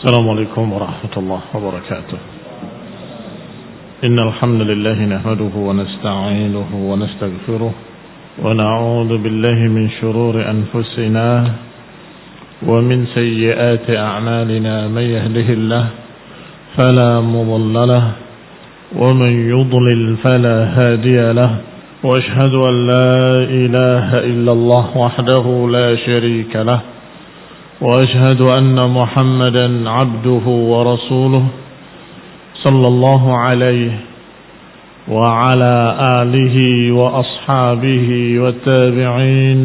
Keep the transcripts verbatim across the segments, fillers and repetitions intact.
السلام عليكم ورحمة الله وبركاته. إن الحمد لله نحمده ونستعينه ونستغفره ونعوذ بالله من شرور أنفسنا ومن سيئات أعمالنا. من يهده الله فلا مضل له ومن يضلل فلا هادي له، وأشهد أن لا إله إلا الله وحده لا شريك له، وأشهد أن محمدا عبده ورسوله صلى الله عليه وعلى آله وأصحابه والتابعين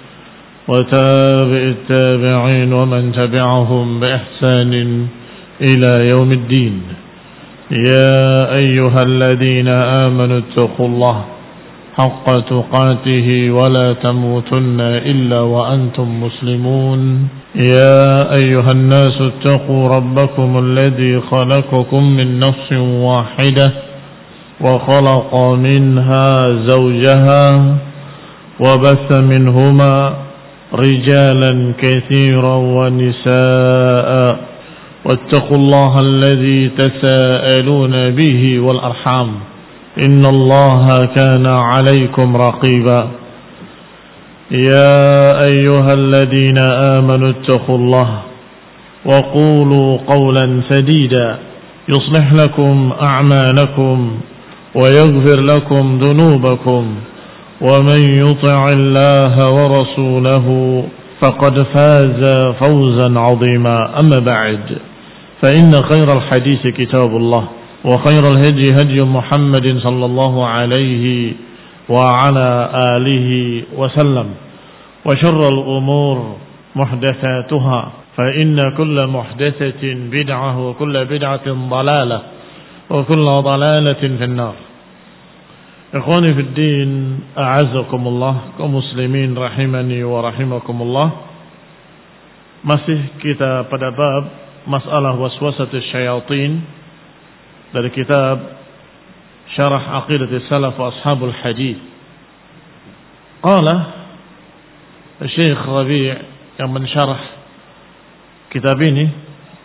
وتابع التابعين ومن تبعهم بإحسان إلى يوم الدين. يا أيها الذين آمنوا اتقوا الله حق تقاته ولا تموتن إلا وأنتم مسلمون. يا أيها الناس اتقوا ربكم الذي خلقكم من نفس واحدة وخلق منها زوجها وبث منهما رجالا كثيرا ونساء، واتقوا الله الذي تساءلون به والأرحام إن الله كان عليكم رقيبا. يا أيها الذين آمنوا اتقوا الله وقولوا قولا سديدا يصلح لكم أعمالكم ويغفر لكم ذنوبكم، ومن يطع الله ورسوله فقد فاز فوزا عظيما. أما بعد، فإن خير الحديث كتاب الله، وخير الهدي هدي محمد صلى الله عليه وعلى آله وسلم، وشر الأمور محدثاتها، فإن كل محدثة بدعة وكل بدعة ضلالة وكل ضلالة في النار. إخواني في الدين، أعزكم الله kaum muslimin rahimani wa rahimakumullah. Masih kita pada bab masalah waswasatus syayatin dari kitab Syarah Aqidah Salaf wa Ashabul Hadith. Qala Syekh Rabi' yang mensyarah kitab ini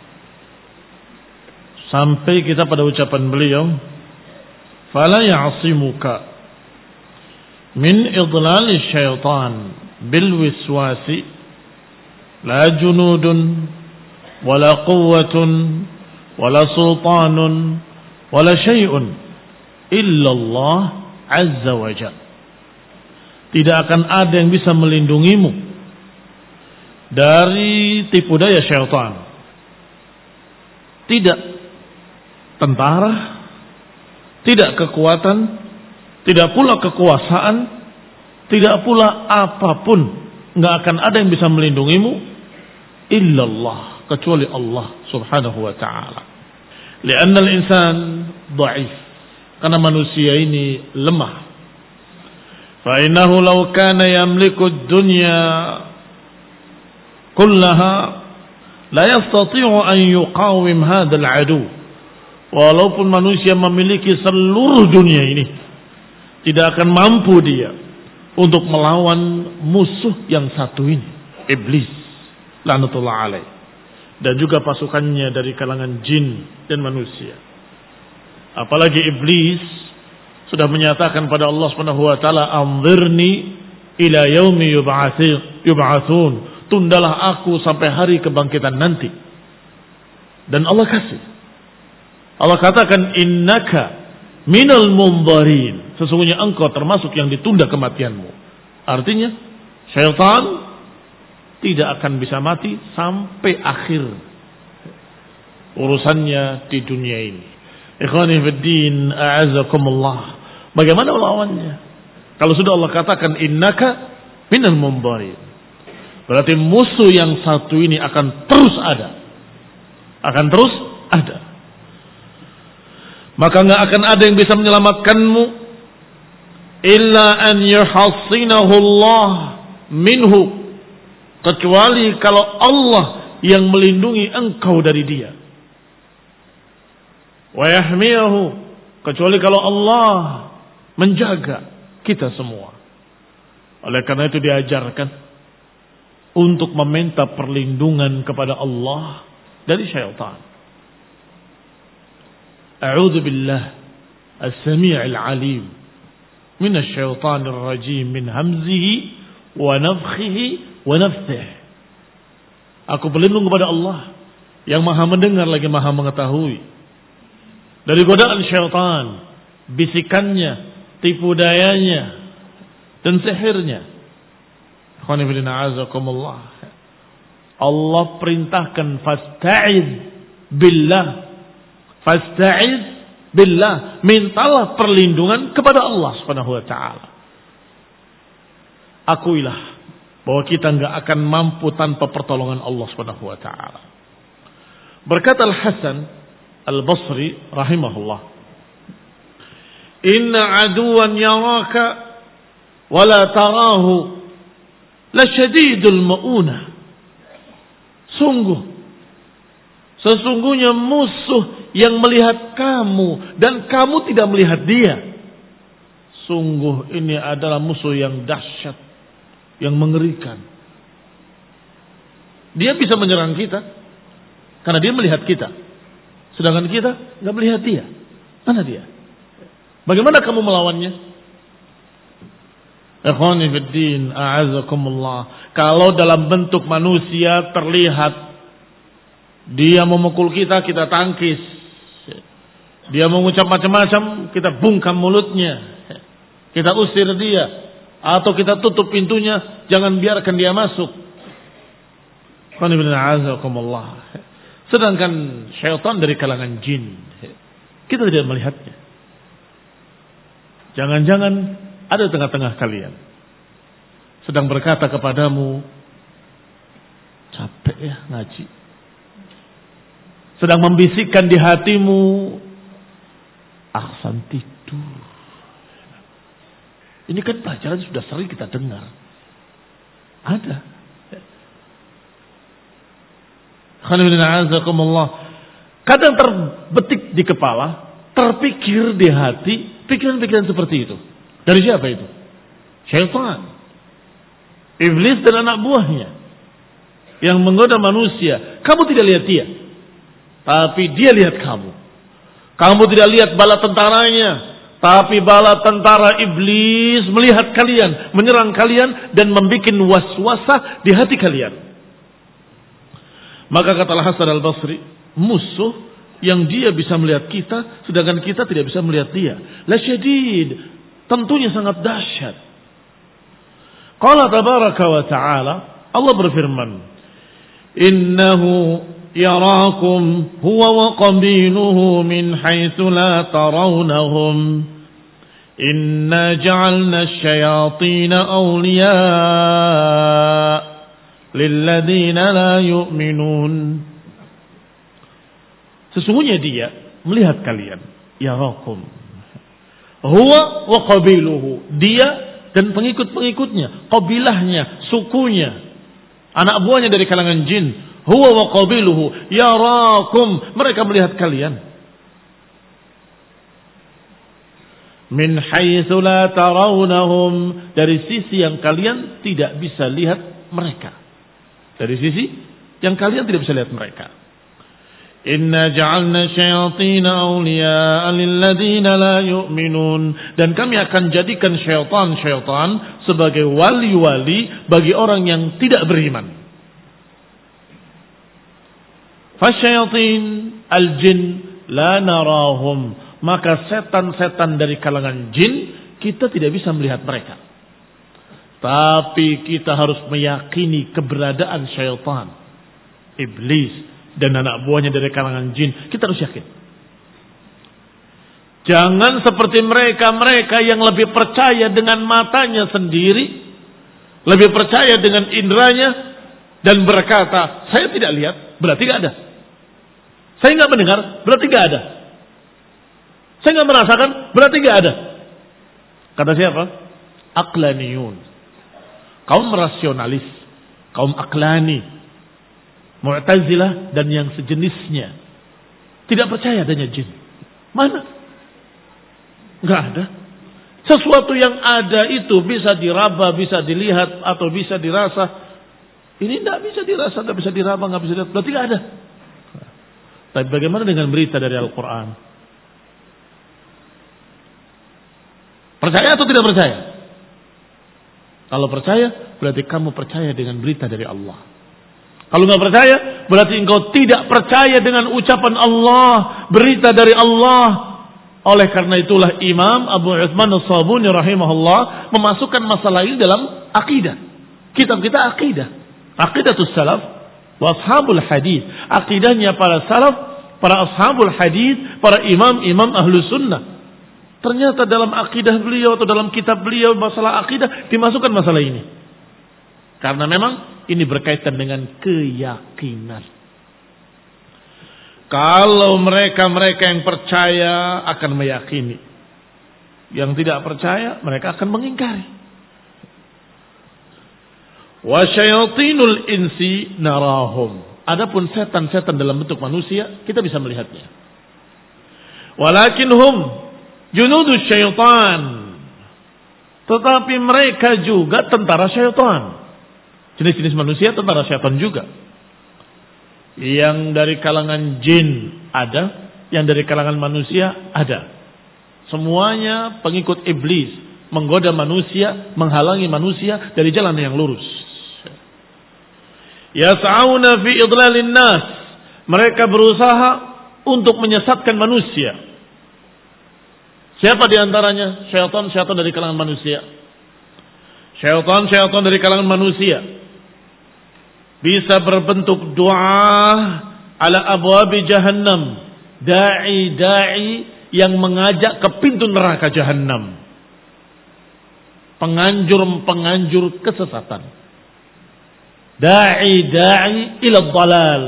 sampai kita pada ucapan beliau, fala ya'simuka min idlal syaitan bil wiswasi la junudun wala quwwatun wala sultanun wala syai'un illa Allah azza wa jalla. Tidak akan ada yang bisa melindungimu dari tipu daya syaitan. Tidak tentara, tidak kekuatan, tidak pula kekuasaan, tidak pula apapun, enggak akan ada yang bisa melindungimu illallah, kecuali Allah subhanahu wa ta'ala. Lianna al-insan dha'if, karena manusia ini lemah. Fa innahu law kana yamliku ad-dunya kullaha la yastati'u an yuqawim hadzal adu. Walaupun manusia memiliki seluruh dunia ini, tidak akan mampu dia untuk melawan musuh yang satu ini, iblis laknatullah alaih, dan juga pasukannya dari kalangan jin dan manusia. Apalagi iblis sudah menyatakan pada Allah Subhanahu wa taala, anzirni ila yaumi yub'atsun, tundalah aku sampai hari kebangkitan nanti. Dan Allah kasih, Allah katakan, innaka minal munzarin, sesungguhnya engkau termasuk yang ditunda kematianmu. Artinya syaitan tidak akan bisa mati sampai akhir urusannya di dunia ini. Ikhwani fiddin, a'azakumullah. Bagaimana lawannya? Kalau sudah Allah katakan innaka minal munzarin, berarti musuh yang satu ini akan terus ada. Akan terus ada. Maka enggak akan ada yang bisa menyelamatkanmu illa an yuhassinahu Allah minhu, kecuali kalau Allah yang melindungi engkau dari dia. Wa yahmiyahu, kecuali kalau Allah menjaga kita semua. Oleh karena itu diajarkan untuk meminta perlindungan kepada Allah dari syaitan. A'udzu billah as-sami'il 'alim minasy syaithanir rajim min hamzihi wa nafthihi wa nafthihi. Aku berlindung kepada Allah yang Maha mendengar lagi Maha mengetahui dari godaan syaitan, bisikannya, tipu dayanya dan sihirnya. Allah perintahkan fasta'iz billah. Fasta'iz billah, mintalah perlindungan kepada Allah Subhanahu wa taala. Akuilah bahwa kita enggak akan mampu tanpa pertolongan Allah Subhanahu wa taala. Berkata Al-Hasan Al-Basri rahimahullah, "Inna aduwan yaraka wa la tarahu la syadidul maunah." Sungguh, sesungguhnya musuh yang melihat kamu dan kamu tidak melihat dia. Sungguh ini adalah musuh yang dahsyat, yang mengerikan. Dia bisa menyerang kita karena dia melihat kita, sedangkan kita nggak melihat dia. Mana dia? Bagaimana kamu melawannya? Ikhwani fiddin, a'azakumullah. Kalau dalam bentuk manusia terlihat dia memukul kita, kita tangkis. Dia mengucap macam-macam, kita bungkam mulutnya. Kita usir dia. Atau kita tutup pintunya, jangan biarkan dia masuk. Sedangkan syaitan dari kalangan jin, kita tidak melihatnya. Jangan-jangan ada di tengah-tengah kalian, sedang berkata kepadamu, capek ya ngaji. Sedang membisikkan di hatimu, aksan tidur. Ini kan pelajaran sudah sering kita dengar. Ada. Kadang terbetik di kepala, terpikir di hati, pikiran-pikiran seperti itu. Dari siapa itu? Syaitan. Iblis dan anak buahnya yang menggoda manusia. Kamu tidak lihat dia, tapi dia lihat kamu. Kamu tidak lihat bala tentaranya, tapi bala tentara iblis melihat kalian, menyerang kalian dan membuat waswasah di hati kalian. Maka kata Al-Hasan Al-Basri, musuh yang dia bisa melihat kita, sedangkan kita tidak bisa melihat dia. La syadid, tentunya sangat dahsyat. Qala tabaraka wa ta'ala, Allah berfirman, innahu yarakum huwa wa qabiluhu min haitsu la tarawnahum inna ja'alna asy-syayatina awliya lilladzina la yu'minun. Sesungguhnya dia melihat kalian, yarakum huwa wa qabiluhu, dia dan pengikut-pengikutnya, qabilahnya, sukunya, anak buahnya dari kalangan jin. Huwa wa qabiluhu yarakum, mereka melihat kalian. Min haitsu la tarawnahum, dari sisi yang kalian tidak bisa lihat mereka. Dari sisi yang kalian tidak bisa lihat mereka. Inna ja'alna syayatina awliya'a lilladzina la yu'minun, dan kami akan jadikan syaitan-syaitan sebagai wali-wali bagi orang yang tidak beriman. Fasyayatin al-jin la narahum, maka setan-setan dari kalangan jin kita tidak bisa melihat mereka, tapi kita harus meyakini keberadaan syaitan, iblis dan anak buahnya dari kalangan jin. Kita harus yakin. Jangan seperti mereka-mereka yang lebih percaya dengan matanya sendiri, lebih percaya dengan indranya, dan berkata, saya tidak lihat, berarti tidak ada. Saya nggak mendengar, berarti nggak ada. Saya nggak merasakan, berarti nggak ada. Kata siapa? Aqlaniyun, kaum rasionalis, kaum aklani, Mu'tazilah dan yang sejenisnya, tidak percaya adanya jin. Mana? Nggak ada. Sesuatu yang ada itu bisa diraba, bisa dilihat, atau bisa dirasa. Ini nggak bisa dirasa, nggak bisa diraba, nggak bisa dilihat, berarti nggak ada. Tapi bagaimana dengan berita dari Al-Quran? Percaya atau tidak percaya? Kalau percaya, berarti kamu percaya dengan berita dari Allah. Kalau nggak percaya, berarti engkau tidak percaya dengan ucapan Allah, berita dari Allah. Oleh karena itulah Imam Abu Utsman As-Sabuni rahimahullah memasukkan masalah ini dalam akidah. Kitab kita akidah. Aqidatus salaf wa ashabul hadis. Akidahnya para salaf, para ashabul hadis, para imam-imam ahlu sunnah. Ternyata dalam akidah beliau atau dalam kitab beliau masalah akidah dimasukkan masalah ini. Karena memang ini berkaitan dengan keyakinan. Kalau mereka-mereka yang percaya akan meyakini, yang tidak percaya mereka akan mengingkari. Wa syayatinul insi narahum. Adapun setan-setan dalam bentuk manusia kita bisa melihatnya. Walakinhum junudus syaitan. Tetapi mereka juga tentara syaitan. Jenis-jenis manusia tentara syaitan juga. Yang dari kalangan jin ada, yang dari kalangan manusia ada. Semuanya pengikut iblis, menggoda manusia, menghalangi manusia dari jalan yang lurus. Yas'auna fi idlalin nas. Mereka berusaha untuk menyesatkan manusia. Siapa di antaranya? Syaitan-syaitan dari kalangan manusia. Syaitan-syaitan dari kalangan manusia bisa berbentuk doa ala abwabi jahannam, dai-dai yang mengajak ke pintu neraka jahannam, penganjur-penganjur kesesatan, dai-dai ila dhalal.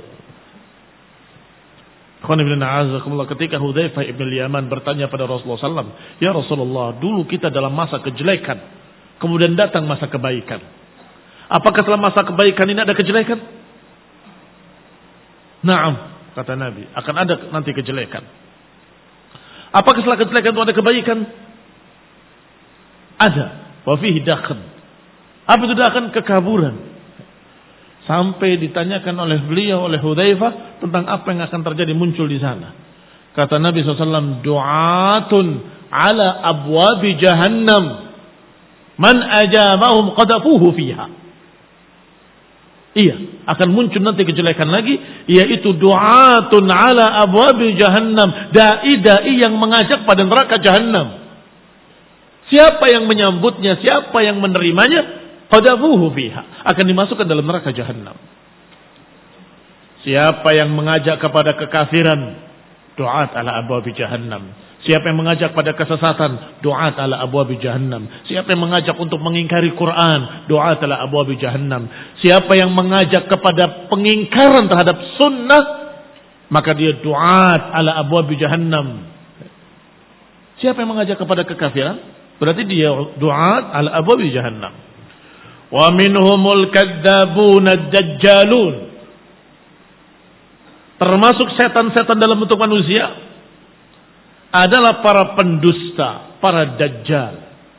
Ketika Hudzaifah ibn al-Yaman bertanya pada Rasulullah sallallahu alaihi wasallam, ya Rasulullah, dulu kita dalam masa kejelekan, kemudian datang masa kebaikan. Apakah setelah masa kebaikan ini ada kejelekan? Naam, kata Nabi, akan ada nanti kejelekan. Apakah setelah kejelekan itu ada kebaikan? Ada. Wa fihi dakhan. Apa itu dakhan? Kekaburan. Sampai ditanyakan oleh beliau, oleh Hudzaifah, tentang apa yang akan terjadi muncul di sana. Kata Nabi shallallahu alaihi wasallam, du'atun ala abwabi jahannam, man ajabahum qadafuhu fiha. Iya, akan muncul nanti kejelekan lagi, yaitu du'atun ala abwabi jahannam, dai-dai yang mengajak pada neraka jahannam. Siapa yang menyambutnya, siapa yang menerimanya, qadafuhu fiha, akan dimasukkan dalam neraka jahannam. Siapa yang mengajak kepada kekafiran, du'at ala abwabi jahannam. Siapa yang mengajak pada kesesatan, du'at ala abwabi jahannam. Siapa yang mengajak untuk mengingkari Quran, du'at ala abwabi jahannam. Siapa yang mengajak kepada pengingkaran terhadap sunnah, maka dia du'at ala abwabi jahannam. Siapa yang mengajak kepada kekafiran, berarti dia du'at ala abwabi jahannam. Wa minhumul kadzdzabun ad-dajjalun. Termasuk setan-setan dalam bentuk manusia adalah para pendusta, para dajjal.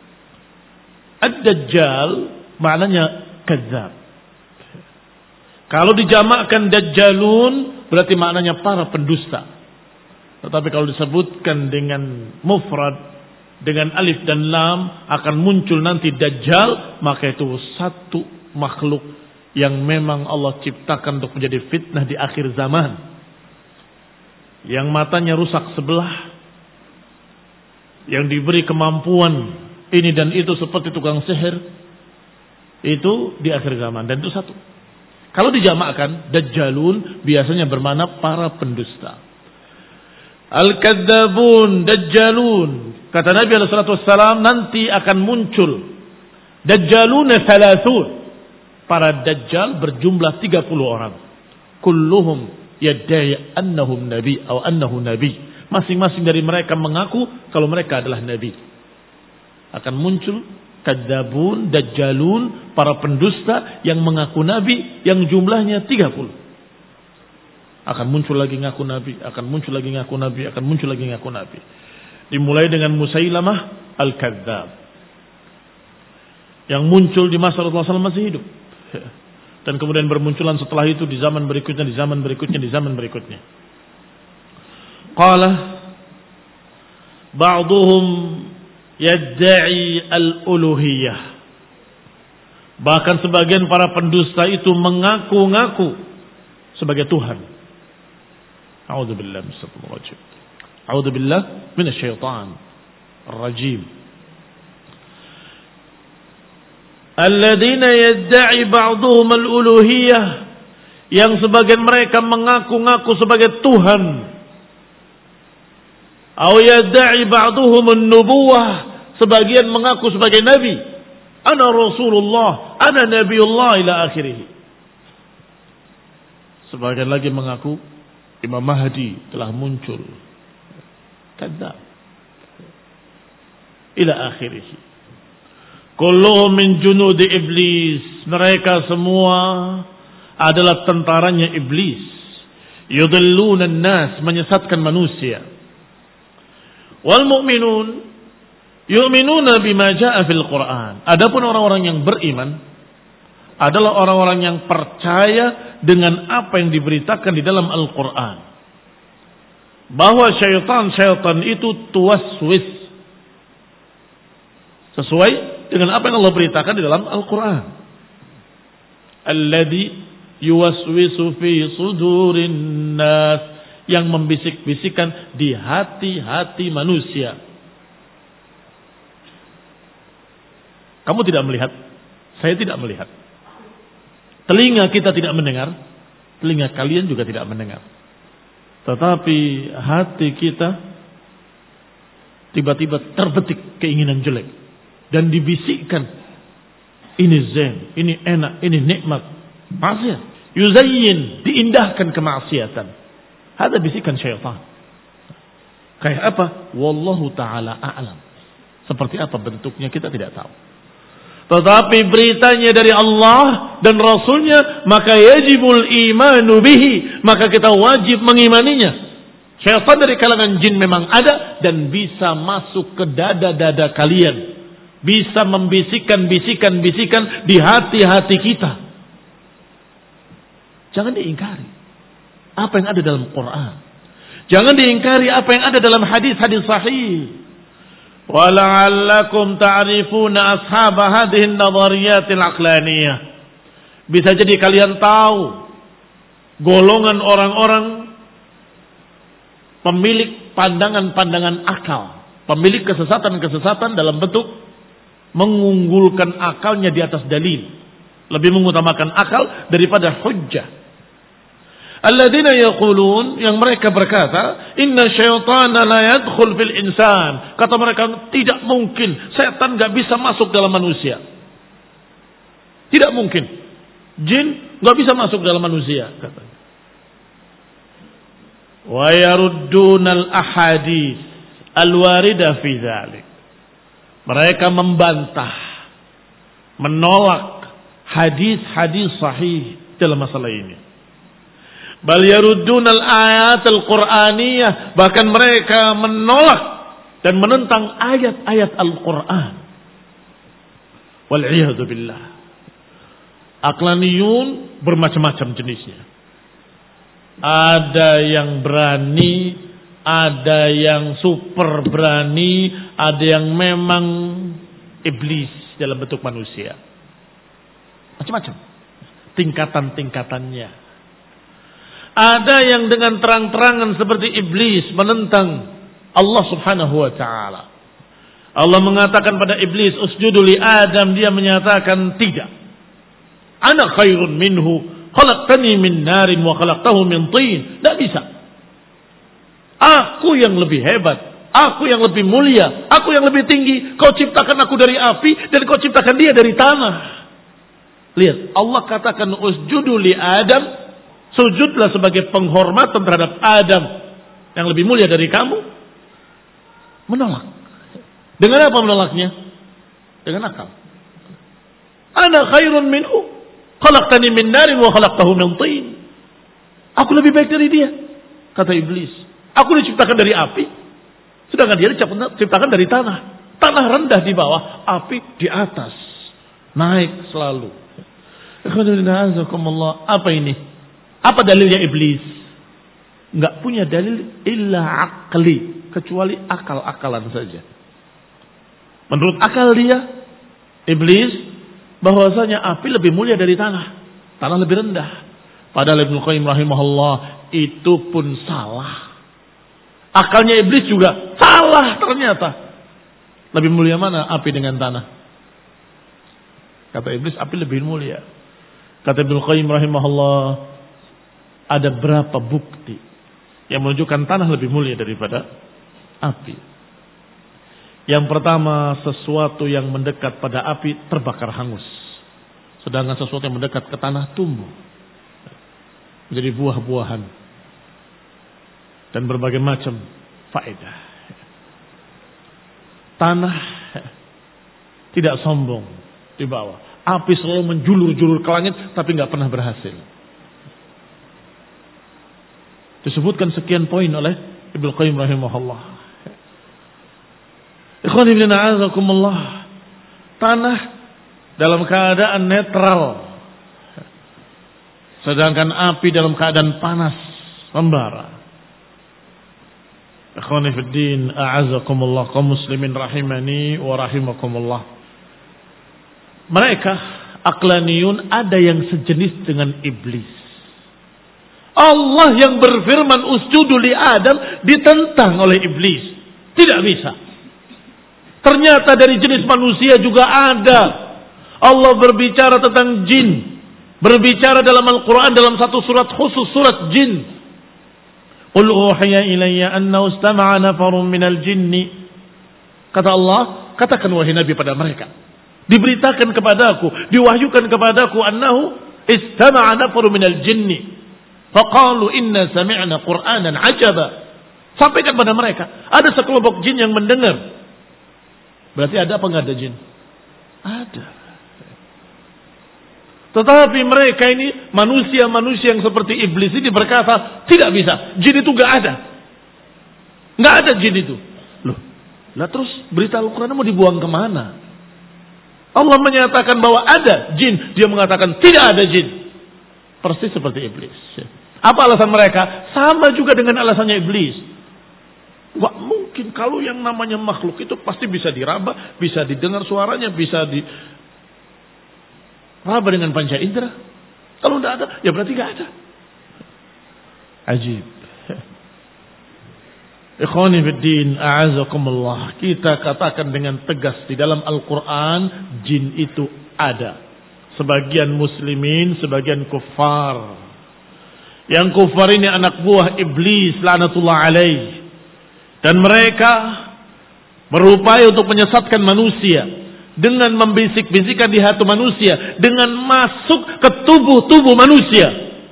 Ad-dajjal maknanya kadzab. Kalau dijamakkan dajjalun berarti maknanya para pendusta. Tetapi kalau disebutkan dengan mufrad, dengan alif dan lam, akan muncul nanti dajjal, maka itu satu makhluk yang memang Allah ciptakan untuk menjadi fitnah di akhir zaman. Yang matanya rusak sebelah, yang diberi kemampuan ini dan itu seperti tukang sihir, itu di akhir zaman. Dan itu satu. Kalau dijamakkan dajjalun biasanya bermakna para pendusta. Al-kadzdzabun dajjalun, kata Nabi alaihi salatu wassalam, nanti akan muncul dajjalun thalathun, para dajjal berjumlah tiga puluh orang. Kulluhum yadda'i annahum nabi atau annahu nabi. Masing-masing dari mereka mengaku kalau mereka adalah nabi. Akan muncul kadzabun, dajjalun, para pendusta yang mengaku nabi, yang jumlahnya tiga puluh. Akan muncul lagi ngaku nabi, akan muncul lagi ngaku nabi, akan muncul lagi ngaku nabi. Dimulai dengan Musailamah al-Kadzab, yang muncul di masa Rasulullah shallallahu alaihi wasallam masih hidup. Dan kemudian bermunculan setelah itu di zaman berikutnya, di zaman berikutnya, di zaman berikutnya. Qala ba'duhum yadda'i al-uluhiyah. Bahkan sebagian para pendusta itu mengaku-ngaku sebagai Tuhan. A'udzubillah minasyaitonir rajim. A'udzubillah minasyaitonir rajim. Alladzina yadda'i ba'duhum al-uluhiyah, yang sebagian mereka mengaku-ngaku sebagai Tuhan. Aw yadda'i ba'duhum an-nubuwah, sebagian mengaku sebagai nabi. Ana Rasulullah, ana Nabiullah ila akhirih. Sebagian lagi mengaku Imam Mahdi telah muncul. Kadzab. Ila akhirih. Kulluhum min junudi iblis. Mereka semua adalah tentaranya iblis. Yudhilluna an-nas, menyesatkan manusia. Wal mu'minun yu'minuna bima jaa fil Qur'an. Adapun orang-orang yang beriman adalah orang-orang yang percaya dengan apa yang diberitakan di dalam Al-Qur'an. Bahwa syaitan-syaitan itu tuwaswis sesuai dengan apa yang Allah beritakan di dalam Al-Qur'an. Alladzi yuwaswisu fi sudurin nas, yang membisik-bisikan di hati-hati manusia. Kamu tidak melihat, saya tidak melihat. Telinga kita tidak mendengar, telinga kalian juga tidak mendengar. Tetapi hati kita tiba-tiba terbetik keinginan jelek dan dibisikkan, ini zen, ini enak, ini nikmat. Maksiat, yuzayyin, diindahkan kemaksiatan. Ada bisikan syaitan. Kayak apa? Wallahu ta'ala a'lam. Seperti apa bentuknya kita tidak tahu. Tetapi beritanya dari Allah dan Rasulnya, maka yajibul imanu bihi, maka kita wajib mengimaninya. Syaitan dari kalangan jin memang ada dan bisa masuk ke dada-dada kalian, bisa membisikkan bisikan-bisikan di hati-hati kita. Jangan diingkari apa yang ada dalam Quran. Jangan diingkari apa yang ada dalam hadis-hadis sahih. Wala'allakum ta'rifuna ashab hadhihi an-nadhariyatil aqlaniyah. Bisa jadi kalian tahu golongan orang-orang pemilik pandangan-pandangan akal, pemilik kesesatan-kesesatan dalam bentuk mengunggulkan akalnya di atas dalil, lebih mengutamakan akal daripada hujjah. Alladzina yaqulun, yang mereka berkata, inna syaitana la yadkhul fil insan. Kata mereka, tidak mungkin setan enggak bisa masuk dalam manusia. Tidak mungkin. Jin enggak bisa masuk dalam manusia, katanya. Wa yaruddunal ahadits al-warida fi dzalik. Mereka membantah, menolak hadis-hadis sahih dalam masalah ini. Bal yaruddunal ayatul qur'aniyah, bahkan mereka menolak dan menentang ayat-ayat Al-Qur'an. Wal iyadu billah. Aqlaniyun bermacam-macam jenisnya. Ada yang berani, ada yang super berani, ada yang memang iblis dalam bentuk manusia. Macam-macam tingkatan-tingkatannya. Ada yang dengan terang-terangan seperti iblis menentang Allah Subhanahu wa taala. Allah mengatakan pada iblis, "Usjudu li Adam," dia menyatakan tidak. "Ana khairun minhu, khalaqtani min narin wa khalaqtahu min tin." Tidak bisa. Aku yang lebih hebat, aku yang lebih mulia, aku yang lebih tinggi. Kau ciptakan aku dari api dan kau ciptakan dia dari tanah. Lihat, Allah katakan usjudu li Adam, sujudlah sebagai penghormatan terhadap Adam yang lebih mulia dari kamu. Menolak. Dengan apa menolaknya? Dengan akal. Ana khairun minhu, khalaqtani min narin wa khalaqtahu min tin. Aku lebih baik dari dia, kata iblis. Aku diciptakan dari api, sedangkan dia diciptakan dari tanah. Tanah rendah di bawah, api di atas. Naik selalu. Apa ini? Apa dalilnya iblis? nggak punya dalil illa akli, kecuali akal-akalan saja. Menurut akal dia, iblis, bahwasanya api lebih mulia dari tanah, tanah lebih rendah. Padahal Ibnu Qayyim rahimahullah itu pun salah. Akalnya iblis juga salah ternyata. Lebih mulia mana api dengan tanah? Kata iblis api lebih mulia. Kata Ibnu Qayyim rahimahullah, ada berapa bukti yang menunjukkan tanah lebih mulia daripada api? Yang pertama, sesuatu yang mendekat pada api terbakar hangus. Sedangkan sesuatu yang mendekat ke tanah tumbuh menjadi buah-buahan dan berbagai macam faedah. Tanah tidak sombong di bawah. Api selalu menjulur-julur ke langit tapi nggak pernah berhasil. Disebutkan sekian poin oleh Ibnu Qayyim rahimahullah. Ikhwan ibn a'azakumullah, tanah dalam keadaan netral, sedangkan api dalam keadaan panas membara. Ikhwan fiddin a'azakumullah, kaum muslimin rahimani wa rahimakumullah. Mereka aqlaniyun ada yang sejenis dengan iblis. Allah yang berfirman usjudu li Adam ditentang oleh iblis. Tidak bisa. Ternyata dari jenis manusia juga ada. Allah berbicara tentang jin. Berbicara dalam Al-Quran dalam satu surat khusus, surat jin. Qul uhiya ilayya annahu istama'a nafarun minal jinni. Kata Allah, katakan wahai Nabi pada mereka. Diberitakan kepadaku, diwahyukan kepadaku annahu istama'a nafarun minal jinni. Faqalu inna sami'na Qur'anan ajaba. Sampaikan pada mereka, ada sekelompok jin yang mendengar. Berarti ada apa enggak ada jin? Ada. Tetapi mereka ini manusia-manusia yang seperti iblis ini berkata, tidak bisa, jin itu enggak ada. Enggak ada jin itu. Loh, lah terus berita Al-Quran mau dibuang kemana? Allah menyatakan bahwa ada jin, dia mengatakan tidak ada jin. Persis seperti iblis. Apa alasan mereka? Sama juga dengan alasannya iblis. Wah, mungkin kalau yang namanya makhluk itu pasti bisa diraba, bisa didengar suaranya, bisa diraba dengan panca indera. Kalau tidak ada, ya berarti tidak ada. Ajib. Ikhwani fiddin, a'azakumullah. Kita katakan dengan tegas di dalam Al-Quran, jin itu ada. Sebagian muslimin, sebagian kuffar. Yang kuffar ini anak buah iblis, laknatullah alaih. Dan mereka berupaya untuk menyesatkan manusia dengan membisik-bisikkan di hati manusia, dengan masuk ke tubuh-tubuh manusia.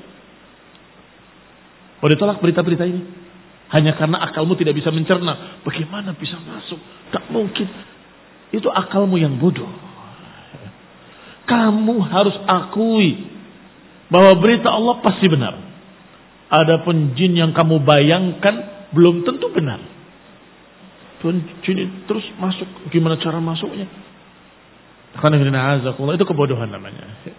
Boleh tolak berita-berita ini? Hanya karena akalmu tidak bisa mencerna. Bagaimana bisa masuk? Tak mungkin. Itu akalmu yang bodoh. Kamu harus akui bahwa berita Allah pasti benar. Adapun jin yang kamu bayangkan belum tentu benar. Jin terus masuk, gimana cara masuknya? Itu kebodohan namanya.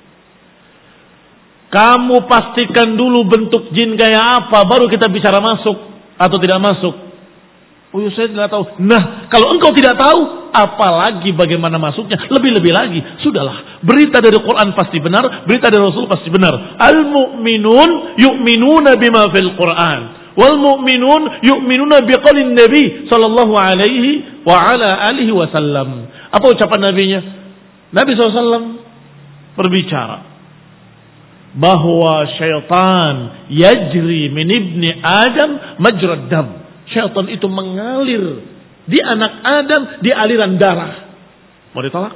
Kamu pastikan dulu bentuk jin kayak apa, baru kita bicara masuk atau tidak masuk. Oh ya, saya tidak tahu. Nah, kalau engkau tidak tahu, apalagi bagaimana masuknya, lebih-lebih lagi. Sudahlah, berita dari Quran pasti benar, berita dari Rasul pasti benar. Al-mu'minun yu'minuna bima fil Quran, wal mu'minun yu'minuna biqaulin Nabi sallallahu alaihi wa ala alihi wasallam. Apa ucapan nabinya? Nabi sallallahu alaihi wasallam berbicara bahwa syaitan yajri min ibni Adam majrad dam. Syaitan itu mengalir di anak Adam di aliran darah. Mau ditolak?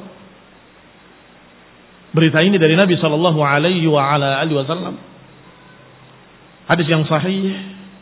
Berita ini dari Nabi sallallahu alaihi wa ala alihi wasallam. Hadis yang sahih.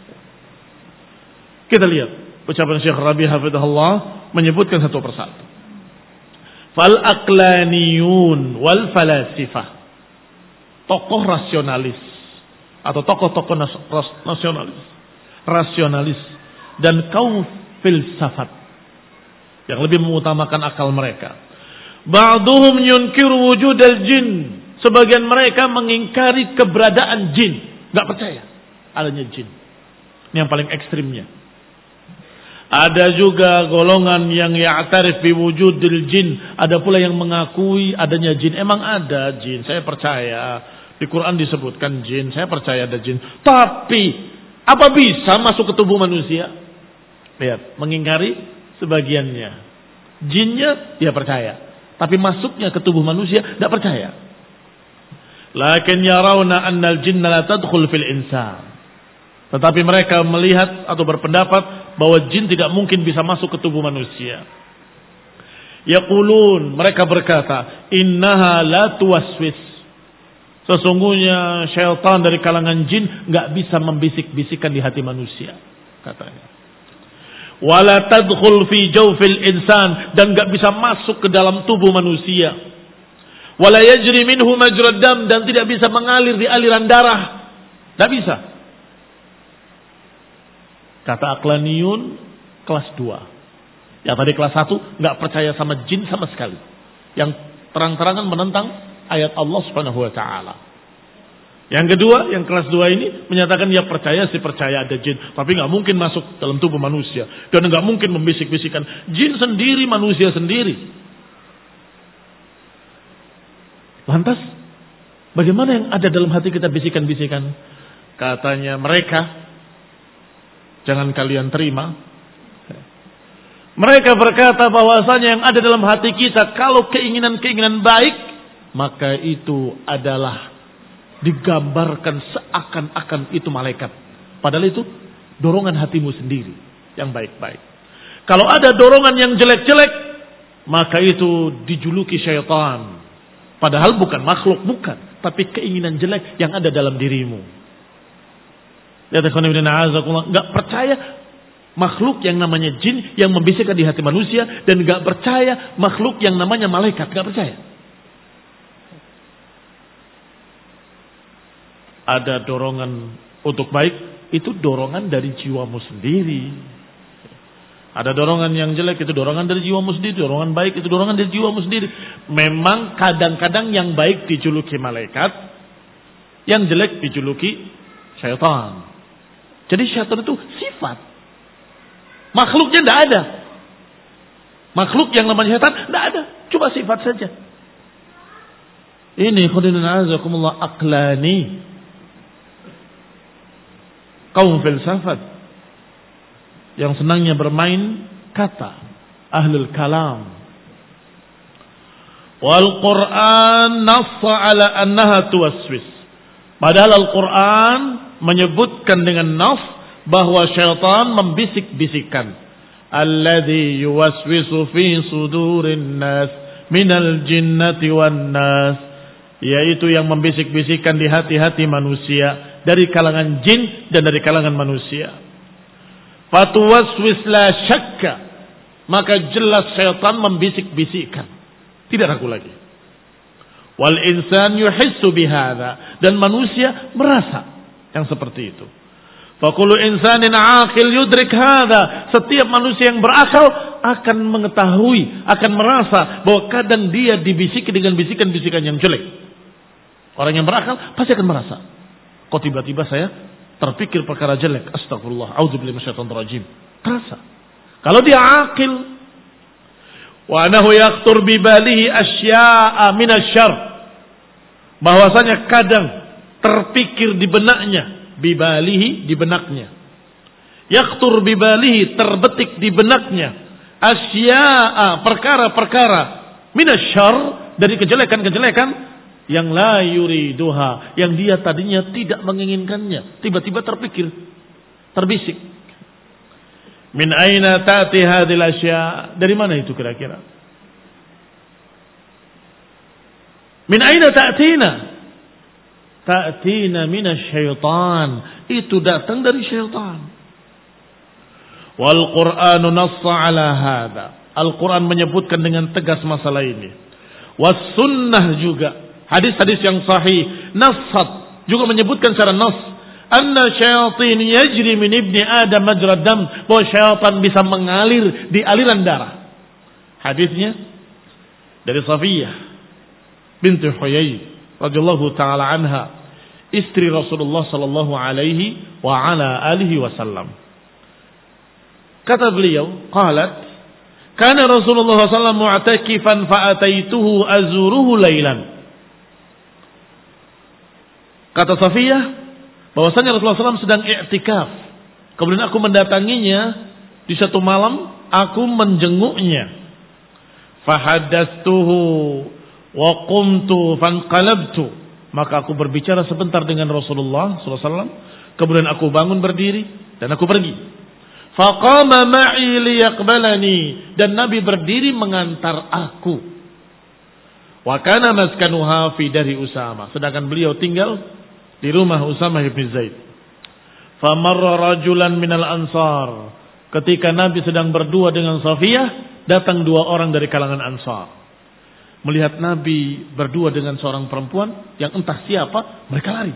Kita lihat ucapan Syekh Rabi hafizahullah menyebutkan satu persatu. Fal aqlaniyun wal falasifah. Tokoh rasionalis atau tokoh-tokoh nasionalis, rasionalis dan kaum filsafat yang lebih mengutamakan akal mereka. Ba'duhum yunkiru wujudal jin. Sebagian mereka mengingkari keberadaan jin, enggak percaya adanya jin. Ini yang paling ekstrimnya. Ada juga golongan yang ya'tarif biwujudil jin. Ada pula yang mengakui adanya jin. Emang ada jin, saya percaya. Di Quran disebutkan jin, saya percaya ada jin. Tapi, apa bisa masuk ke tubuh manusia? Lihat, mengingkari sebagiannya. Jinnya, dia percaya. Tapi masuknya ke tubuh manusia, tidak percaya. Lakin yarawna annal jinna la tadkhul fil insan. Tetapi mereka melihat atau berpendapat bahwa jin tidak mungkin bisa masuk ke tubuh manusia. Yaqulun, mereka berkata, innaha la tuwaswis. Sesungguhnya syaitan dari kalangan jin enggak bisa membisik-bisikan di hati manusia, katanya. Wala tadkhul fi jawfil insan, dan enggak bisa masuk ke dalam tubuh manusia. Wala yajri minhu majrad dam, dan tidak bisa mengalir di aliran darah. Enggak bisa. Kata Aqlaniyun kelas dua. Yang tadi kelas satu enggak percaya sama jin sama sekali. Yang terang-terangan menentang ayat Allah Subhanahu wa taala. Yang kedua, yang kelas dua ini menyatakan ya percaya sih percaya ada jin, tapi enggak mungkin masuk dalam tubuh manusia dan enggak mungkin membisik-bisikan. Jin sendiri, manusia sendiri. Lantas bagaimana yang ada dalam hati kita bisikan-bisikan? Katanya mereka, jangan kalian terima. Mereka berkata bahwasanya yang ada dalam hati kita kalau keinginan-keinginan baik, maka itu adalah digambarkan seakan-akan itu malaikat. Padahal itu dorongan hatimu sendiri yang baik-baik. Kalau ada dorongan yang jelek-jelek, maka itu dijuluki syaitan. Padahal bukan makhluk, bukan. Tapi keinginan jelek yang ada dalam dirimu. Ya, enggak percaya makhluk yang namanya jin yang membisikkan di hati manusia, dan enggak percaya makhluk yang namanya malaikat, enggak percaya. Ada dorongan untuk baik, itu dorongan dari jiwamu sendiri. Ada dorongan yang jelek, itu dorongan dari jiwamu sendiri. Dorongan baik, itu dorongan dari jiwamu sendiri. Memang kadang-kadang yang baik dijuluki malaikat, yang jelek dijuluki syaitan. Jadi syaitan itu sifat. Makhluknya tidak ada. Makhluk yang namanya syaitan tidak ada. Cuma sifat saja. Ini khudinun azakumullah Aqlani, kaum filsafat yang senangnya bermain kata, ahlul kalam. Wal Quran nassa ala annaha tuwaswis. Padahal Al-Quran menyebutkan dengan nas bahwa syaitan membisik-bisikan. Alladzi yuwaswisu fi sudurin nas minal jinnati wan nas, yaitu yang membisik-bisikan di hati-hati manusia dari kalangan jin dan dari kalangan manusia. Fatuwaswis la syakka, maka jelas syaitan membisik-bisikkan, tidak ragu lagi. Wal insan yuhissu bihadza, dan manusia merasa yang seperti itu. Faqulu insanin aqil yudrik hadza, setiap manusia yang berakal akan mengetahui, akan merasa bahwa kadang dia dibisiki dengan bisikan-bisikan yang jelek. Orang yang berakal pasti akan merasa, kok tiba-tiba saya terpikir perkara jelek, astagfirullah, auzubillahi minasyaitonir rajim. Terasa. Kalau dia akil, wa anahu yaqtur bi balihi asya'a minasyarr, bahwasanya kadang terpikir di benaknya, bibalihi di benaknya, yaqtur bibalihi terbetik di benaknya, asya'a perkara-perkara, minasyarr dari kejelekan-kejelekan yang la yuriduha, yang dia tadinya tidak menginginkannya, tiba-tiba terpikir, terbisik. Min aina ta'ti hadhil asya', dari mana itu kira-kira? Min aina ta'tina? Ta'tina minasyaitan, itu datang dari syaitan. Wal Qur'anu nassa ala hadha, Al-Quran menyebutkan dengan tegas masalah ini. Was sunnah juga, hadis-hadis yang sahih, nasat juga menyebutkan secara nas, anna syayatin yajri min ibni Adam majrad dam, bahwa syaitan bisa mengalir di aliran darah. Hadisnya dari Safiyah binti Huyai radhiyallahu taala anha, istri Rasulullah sallallahu alaihi wa ala alihi wasallam. Kata beliau, qalat, kana Rasulullah sallallahu alaihi wasallam mu'takifan fa'ataituhu azuruhu lailan. Kata Safiyah, bahwasanya Rasulullah sallallahu alaihi wasallam sedang i'tikaf. Kemudian aku mendatanginya di satu malam, aku menjenguknya. Fahaddatstuhu wa qumtu fanqalabtu. Maka aku berbicara sebentar dengan Rasulullah sallallahu alaihi wasallam, kemudian aku bangun berdiri dan aku pergi. Faqama ma'i liyaqbalani, dan Nabi berdiri mengantar aku. Wa kana maskanuha fi dari Usama, sedangkan beliau tinggal di rumah Usamah bin Zaid. Famarra rajulan minal ansar, ketika Nabi sedang berdua dengan Safiyah, datang dua orang dari kalangan Ansar. Melihat Nabi berdua dengan seorang perempuan yang entah siapa, mereka lari.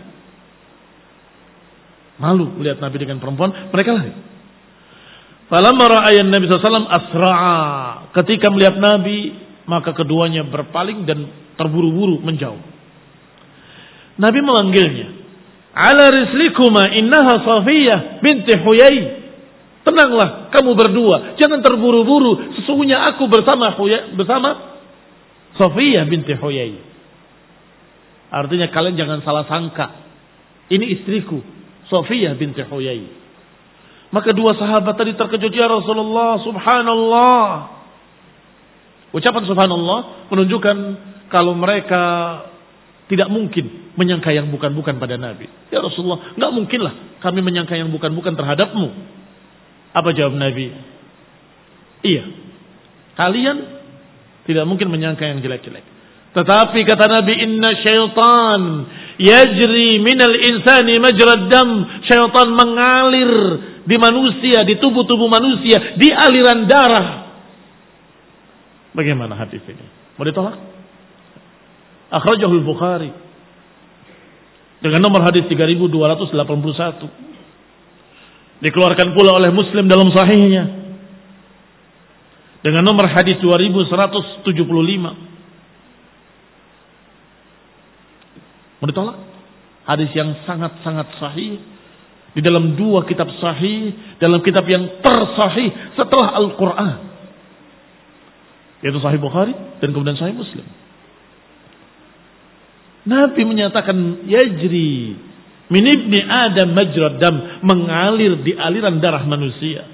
Malu melihat Nabi dengan perempuan, mereka lari. Falamma ra'ayan Nabi sallallahu alaihi wasallam asra'a, ketika melihat Nabi, maka keduanya berpaling dan terburu-buru menjauh. Nabi memanggilnya, ala rislikuma innaha Safiyah binti Huyai. Tenanglah kamu berdua, jangan terburu-buru, sesungguhnya aku bersama Huyai, bersama Safiyah binti Huyai. Artinya kalian jangan salah sangka, ini istriku Safiyah binti Huyai. Maka dua sahabat tadi terkejut, ya Rasulullah, subhanallah. Ucapan subhanallah menunjukkan kalau mereka tidak mungkin menyangka yang bukan-bukan pada Nabi. Ya Rasulullah, enggak mungkinlah kami menyangka yang bukan-bukan terhadapmu. Apa jawab Nabi? Iya, kalian tidak mungkin menyangka yang jelek-jelek. Tetapi kata Nabi, inna syaitan yajri minal insani majrad dam. Syaitan mengalir di manusia, di tubuh-tubuh manusia, di aliran darah. Bagaimana hadis ini? Mau ditolak? Akhrajahul Bukhari dengan nomor hadis tiga ribu dua ratus delapan puluh satu. Dikeluarkan pula oleh Muslim dalam sahihnya dengan nomor hadis dua ribu seratus tujuh puluh lima. Mau ditolak? Hadis yang sangat-sangat sahih di dalam dua kitab sahih, dalam kitab yang tersahih setelah Al-Quran, yaitu Sahih Bukhari dan kemudian Sahih Muslim. Nabi menyatakan yajri min ibni Adam majrad dam, mengalir di aliran darah manusia.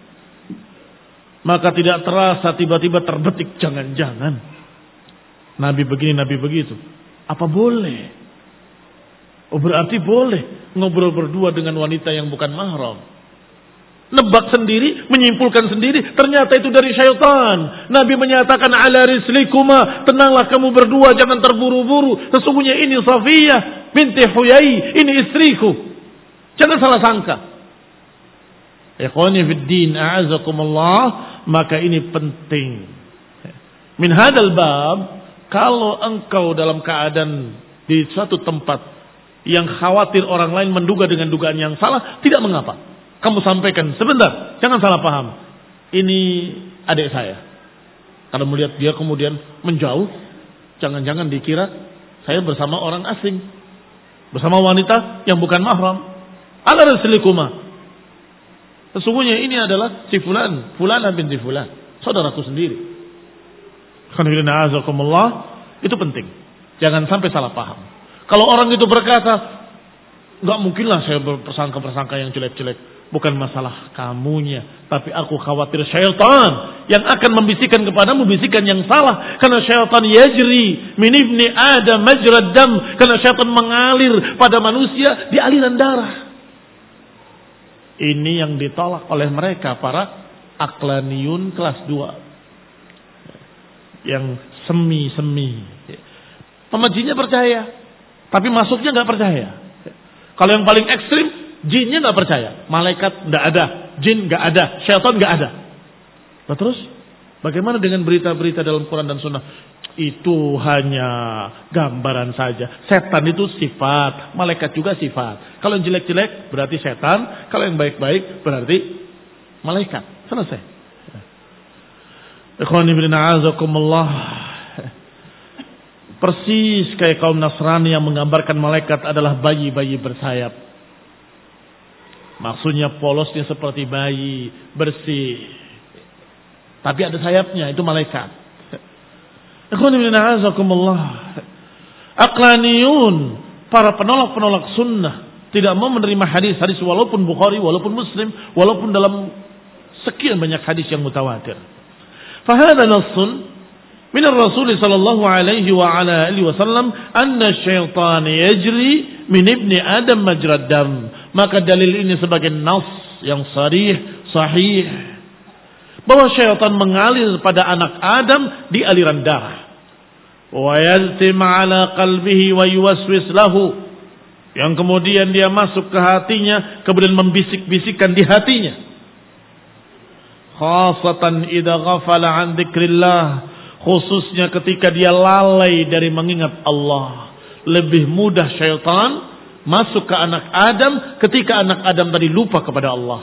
Maka tidak terasa tiba-tiba terbetik, jangan-jangan Nabi begini, Nabi begitu. Apa boleh? Oh, berarti boleh ngobrol berdua dengan wanita yang bukan mahram. Nebak sendiri, menyimpulkan sendiri, ternyata itu dari syaitan. Nabi menyatakan ala rislikuma, tenanglah kamu berdua, jangan terburu-buru. Sesungguhnya ini Safiyah binti Huyai, ini istriku. Jangan salah sangka. Ikhwani fid din, a'azakumullah, maka ini penting. Min hadal bab, kalau engkau dalam keadaan di suatu tempat yang khawatir orang lain menduga dengan dugaan yang salah, tidak mengapa. Kamu sampaikan, sebentar, jangan salah paham. Ini adik saya. Kalau melihat dia kemudian menjauh, jangan-jangan dikira saya bersama orang asing, bersama wanita yang bukan mahram. Ala rasulikuma. Sesungguhnya ini adalah si fulan, fulana binti fulan, saudaraku sendiri. Itu penting. Jangan sampai salah paham. Kalau orang itu berkata, enggak mungkinlah saya berpersangka-persangka yang jelek-jelek. Bukan masalah kamunya, tapi aku khawatir syaitan yang akan membisikkan kepadamu bisikan yang salah. Karena syaitan yajri min ibni Adam majrad dam. Karena syaitan mengalir pada manusia di aliran darah. Ini yang ditolak oleh mereka, para aqlaniyun kelas dua. Yang semi-semi. Pemajinya percaya, tapi masuknya nggak percaya. Kalau yang paling ekstrim, jinnya nggak percaya, malaikat nggak ada, jin nggak ada, syaitan nggak ada. Nah, terus bagaimana dengan berita-berita dalam Quran dan Sunnah? Itu hanya gambaran saja. Setan itu sifat, malaikat juga sifat. Kalau yang jelek-jelek berarti setan, kalau yang baik-baik berarti malaikat. Selesai. Ikhwani fillah, azakumullah. Persis kayak kaum Nasrani yang menggambarkan malaikat adalah bayi-bayi bersayap. Maksudnya polosnya seperti bayi, bersih. Tapi ada sayapnya, itu malaikat. Ikhwan fillah a'azakumullah. Aqlaniyun, para penolak-penolak sunnah, tidak mau menerima hadis-hadis walaupun Bukhari, walaupun Muslim, walaupun dalam sekian banyak hadis yang mutawatir. Fahada nassun min ar-Rasul sallallahu alaihi wa ala alihi wasallam anna syaitan yajri min ibni Adam majrad dam. Maka dalil ini sebagai nas yang sharih, sahih, bahwa syaitan mengalir pada anak Adam di aliran darah. Wa yaltim ala qalbihi wa yuwaswis lahu, yang kemudian dia masuk ke hatinya, kemudian membisik-bisikkan di hatinya. Khasatan idza ghafala an dzikrillah, khususnya ketika dia lalai dari mengingat Allah. Lebih mudah syaitan masuk ke anak Adam ketika anak Adam tadi lupa kepada Allah.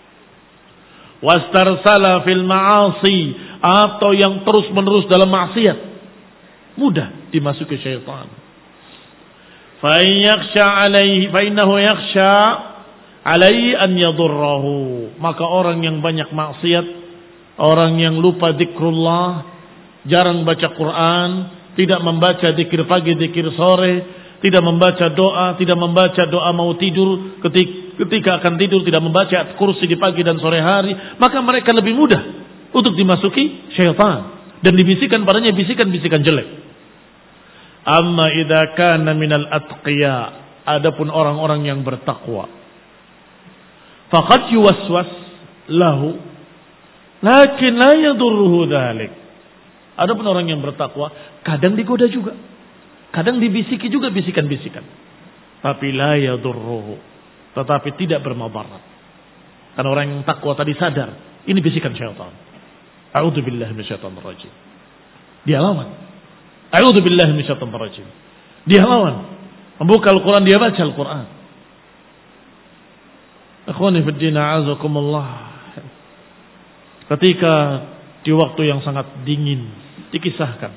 Wastarsala fil ma'asi, atau yang terus-menerus dalam maksiat, mudah dimasuki syaitan. Fa yakhsha alaihi fa innahu yakhsha alaihi an yadurrahu. Maka orang yang banyak maksiat, orang yang lupa zikrullah, jarang baca Quran, tidak membaca zikir pagi, zikir sore, tidak membaca doa, tidak membaca doa mau tidur, ketika, ketika akan tidur tidak membaca kursi di pagi dan sore hari, maka mereka lebih mudah untuk dimasuki syaitan dan dibisikkan padanya bisikan-bisikan jelek. Amma idza kana minal atqiya, adapun orang-orang yang bertakwa, faqad yuwaswas lahu lakin la yadurruhu dzalik. Adapun orang yang bertakwa kadang digoda juga, kadang dibisiki juga bisikan-bisikan, tapi la yadurruhu, tetapi tidak bermudarat. Karena orang yang takwa tadi sadar ini bisikan syaitan. A'udzubillahi minasyaitonir rajim. Dia lawan. A'udzubillahi minasyaitonir rajim. Dia lawan. Membuka Al-Quran, dia baca Al-Quran. Ikhwani fid din, a'azakumullah. Ketika di waktu yang sangat dingin dikisahkan,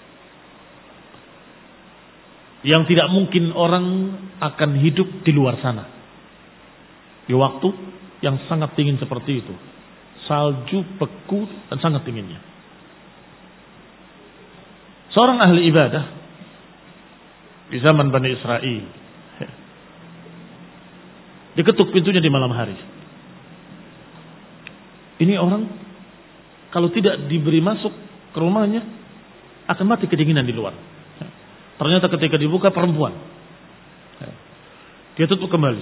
yang tidak mungkin orang akan hidup di luar sana. Di waktu yang sangat dingin seperti itu, salju, beku, dan sangat dinginnya. Seorang ahli ibadah di zaman Bani Israel diketuk pintunya di malam hari. Ini orang kalau tidak diberi masuk ke rumahnya akan mati kedinginan di luar. Ternyata ketika dibuka perempuan, dia tutup kembali.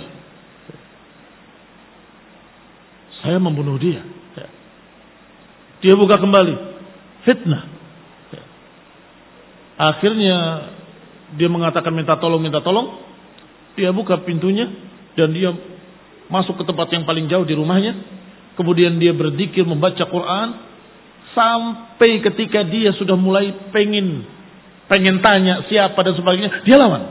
Saya membunuh dia. Dia buka kembali, fitnah. Akhirnya dia mengatakan minta tolong, minta tolong. Dia buka pintunya dan dia masuk ke tempat yang paling jauh di rumahnya. Kemudian dia berzikir, membaca Quran, sampai ketika dia sudah mulai pengen pengen tanya siapa dan sebagainya, dia lawan.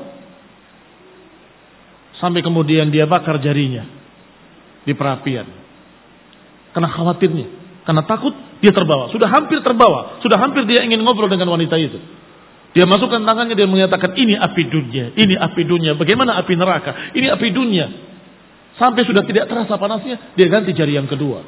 Sampai kemudian dia bakar jarinya di perapian. Karena khawatirnya, karena takut dia terbawa. Sudah hampir terbawa, sudah hampir dia ingin ngobrol dengan wanita itu. Dia masukkan tangannya, dia menyatakan ini api dunia, ini api dunia. Bagaimana api neraka? Ini api dunia. Sampai sudah tidak terasa panasnya, dia ganti jari yang kedua.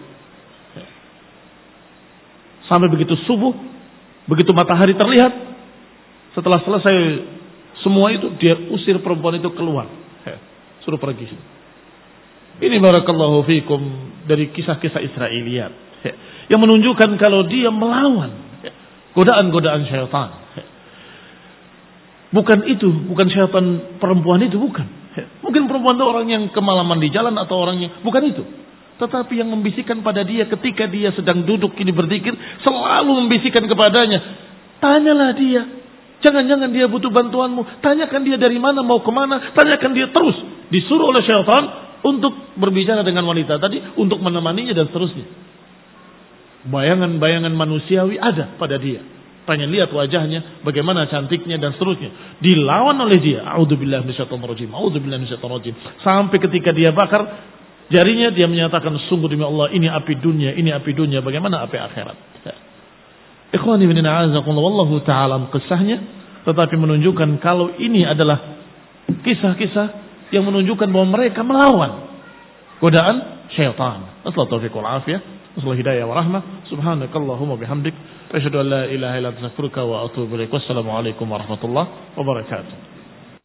Sampai begitu subuh, begitu matahari terlihat, setelah selesai semua itu, dia usir perempuan itu keluar. Suruh pergi. Ini barakallahu fikum dari kisah-kisah Israiliyat yang menunjukkan kalau dia melawan godaan-godaan syaitan. Bukan itu, bukan syaitan perempuan itu, bukan. Mungkin perempuan itu orang yang kemalaman di jalan atau orang yang bukan itu. Tetapi yang membisikkan pada dia ketika dia sedang duduk ini berzikir, selalu membisikkan kepadanya. Tanyalah dia. Jangan-jangan dia butuh bantuanmu. Tanyakan dia dari mana, mau kemana. Tanyakan dia terus. Disuruh oleh syaitan untuk berbicara dengan wanita tadi, untuk menemaninya dan seterusnya. Bayangan-bayangan manusiawi ada pada dia. Pengen lihat wajahnya, bagaimana cantiknya dan seterusnya. Dilawan oleh dia. A'udzubillahi minasyaitonir rajim. A'udzubillahi minasyaitonir rajim. Sampai ketika dia bakar jarinya, dia menyatakan sungguh demi Allah, ini api dunia, ini api dunia. Bagaimana api akhirat? Ikhwani bin a'azakumullah, wallahu ta'ala kisahnya, tetapi menunjukkan kalau ini adalah kisah-kisah yang menunjukkan bahwa mereka melawan godaan syaitan. Nasallahu taufiq wal afiyah, nasallahu hidayah wa rahmah. Subhanakallahumma bihamdik, asyhadu an la ilaha illa anta astaghfiruka wa atubu ilaik. Wassalamu alaikum warahmatullahi wabarakatuh.